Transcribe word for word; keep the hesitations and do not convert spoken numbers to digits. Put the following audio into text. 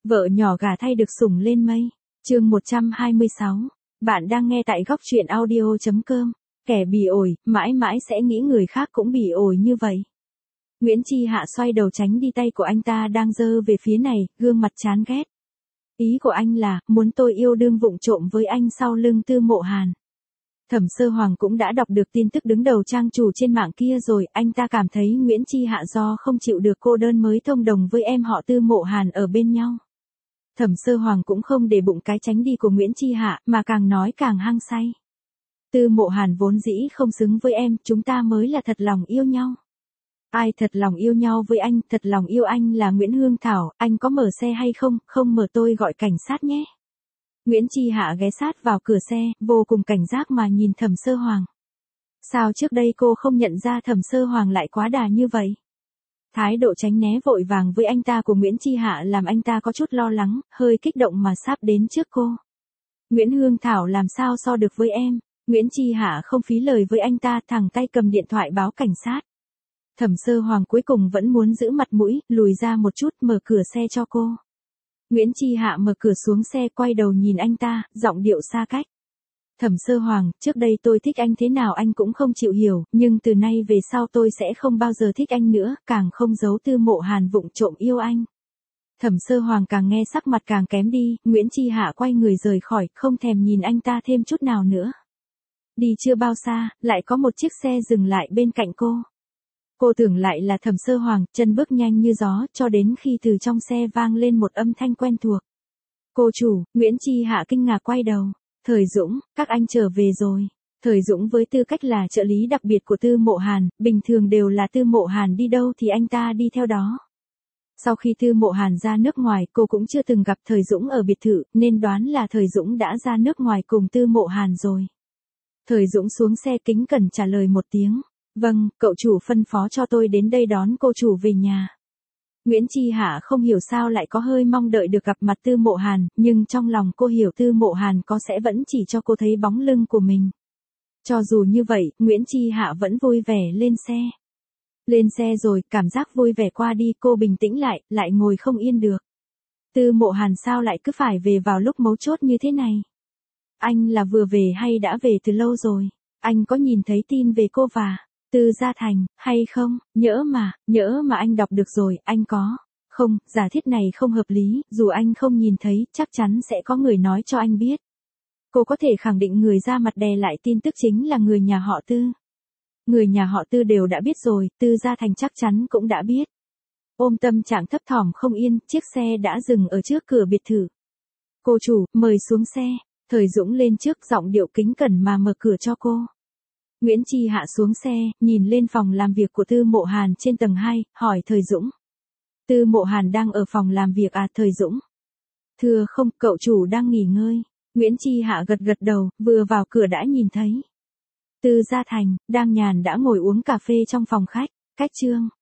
Vợ nhỏ gả thay được sủng lên mây. Chương một trăm hai mươi sáu. Bạn đang nghe tại góc truyện audio chấm com. Kẻ bỉ ổi, mãi mãi sẽ nghĩ người khác cũng bỉ ổi như vậy. Nguyễn Chi Hạ xoay đầu tránh đi tay của anh ta đang giơ về phía này, gương mặt chán ghét. Ý của anh là, muốn tôi yêu đương vụng trộm với anh sau lưng Tư Mộ Hàn. Thẩm Sơ Hoàng cũng đã đọc được tin tức đứng đầu trang chủ trên mạng kia rồi, anh ta cảm thấy Nguyễn Chi Hạ do không chịu được cô đơn mới thông đồng với em họ Tư Mộ Hàn ở bên nhau. Thẩm Sơ Hoàng cũng không để bụng cái tránh đi của Nguyễn Chi Hạ, mà càng nói càng hăng say. Tư Mộ Hàn vốn dĩ không xứng với em, chúng ta mới là thật lòng yêu nhau. Ai thật lòng yêu nhau với anh, thật lòng yêu anh là Nguyễn Hương Thảo, anh có mở xe hay không, không mở tôi gọi cảnh sát nhé. Nguyễn Chi Hạ ghé sát vào cửa xe, vô cùng cảnh giác mà nhìn Thẩm Sơ Hoàng. Sao trước đây cô không nhận ra Thẩm Sơ Hoàng lại quá đà như vậy? Thái độ tránh né vội vàng với anh ta của Nguyễn Chi Hạ làm anh ta có chút lo lắng, hơi kích động mà sắp đến trước cô. Nguyễn Hương Thảo làm sao so được với em? Nguyễn Chi Hạ không phí lời với anh ta, thẳng tay cầm điện thoại báo cảnh sát. Thẩm Sơ Hoàng cuối cùng vẫn muốn giữ mặt mũi, lùi ra một chút mở cửa xe cho cô. Nguyễn Chi Hạ mở cửa xuống xe quay đầu nhìn anh ta, giọng điệu xa cách. Thẩm Sơ Hoàng, trước đây tôi thích anh thế nào anh cũng không chịu hiểu, nhưng từ nay về sau tôi sẽ không bao giờ thích anh nữa, càng không giấu Tư Mộ Hàn vụng trộm yêu anh. Thẩm Sơ Hoàng càng nghe sắc mặt càng kém đi, Nguyễn Chi Hạ quay người rời khỏi, không thèm nhìn anh ta thêm chút nào nữa. Đi chưa bao xa, lại có một chiếc xe dừng lại bên cạnh cô. Cô tưởng lại là Thẩm Sơ Hoàng, chân bước nhanh như gió, cho đến khi từ trong xe vang lên một âm thanh quen thuộc. Cô chủ, Nguyễn Chi Hạ kinh ngạc quay đầu. Thời Dũng, các anh trở về rồi. Thời Dũng với tư cách là trợ lý đặc biệt của Tư Mộ Hàn, bình thường đều là Tư Mộ Hàn đi đâu thì anh ta đi theo đó. Sau khi Tư Mộ Hàn ra nước ngoài, cô cũng chưa từng gặp Thời Dũng ở biệt thự, nên đoán là Thời Dũng đã ra nước ngoài cùng Tư Mộ Hàn rồi. Thời Dũng xuống xe kính cẩn trả lời một tiếng. Vâng, cậu chủ phân phó cho tôi đến đây đón cô chủ về nhà. Nguyễn Chi Hạ không hiểu sao lại có hơi mong đợi được gặp mặt Tư Mộ Hàn, nhưng trong lòng cô hiểu Tư Mộ Hàn có sẽ vẫn chỉ cho cô thấy bóng lưng của mình. Cho dù như vậy, Nguyễn Chi Hạ vẫn vui vẻ lên xe. Lên xe rồi, cảm giác vui vẻ qua đi, cô bình tĩnh lại, lại ngồi không yên được. Tư Mộ Hàn sao lại cứ phải về vào lúc mấu chốt như thế này? Anh là vừa về hay đã về từ lâu rồi? Anh có nhìn thấy tin về cô và Tư Gia Thành, hay không? Nhỡ mà, nhỡ mà anh đọc được rồi, anh có. Không, giả thiết này không hợp lý, dù anh không nhìn thấy, chắc chắn sẽ có người nói cho anh biết. Cô có thể khẳng định người ra mặt đè lại tin tức chính là người nhà họ Tư. Người nhà họ Tư đều đã biết rồi, Tư Gia Thành chắc chắn cũng đã biết. Ôm tâm trạng thấp thỏm không yên, chiếc xe đã dừng ở trước cửa biệt thự. Cô chủ, mời xuống xe. Thời Dũng lên trước, giọng điệu kính cẩn mà mở cửa cho cô. Nguyễn Chi Hạ xuống xe, nhìn lên phòng làm việc của Tư Mộ Hàn trên tầng hai, hỏi Thời Dũng. Tư Mộ Hàn đang ở phòng làm việc à? Thời Dũng. Thưa không, cậu chủ đang nghỉ ngơi. Nguyễn Chi Hạ gật gật đầu, vừa vào cửa đã nhìn thấy Tư Gia Thành, đang nhàn đã ngồi uống cà phê trong phòng khách. Cách chương,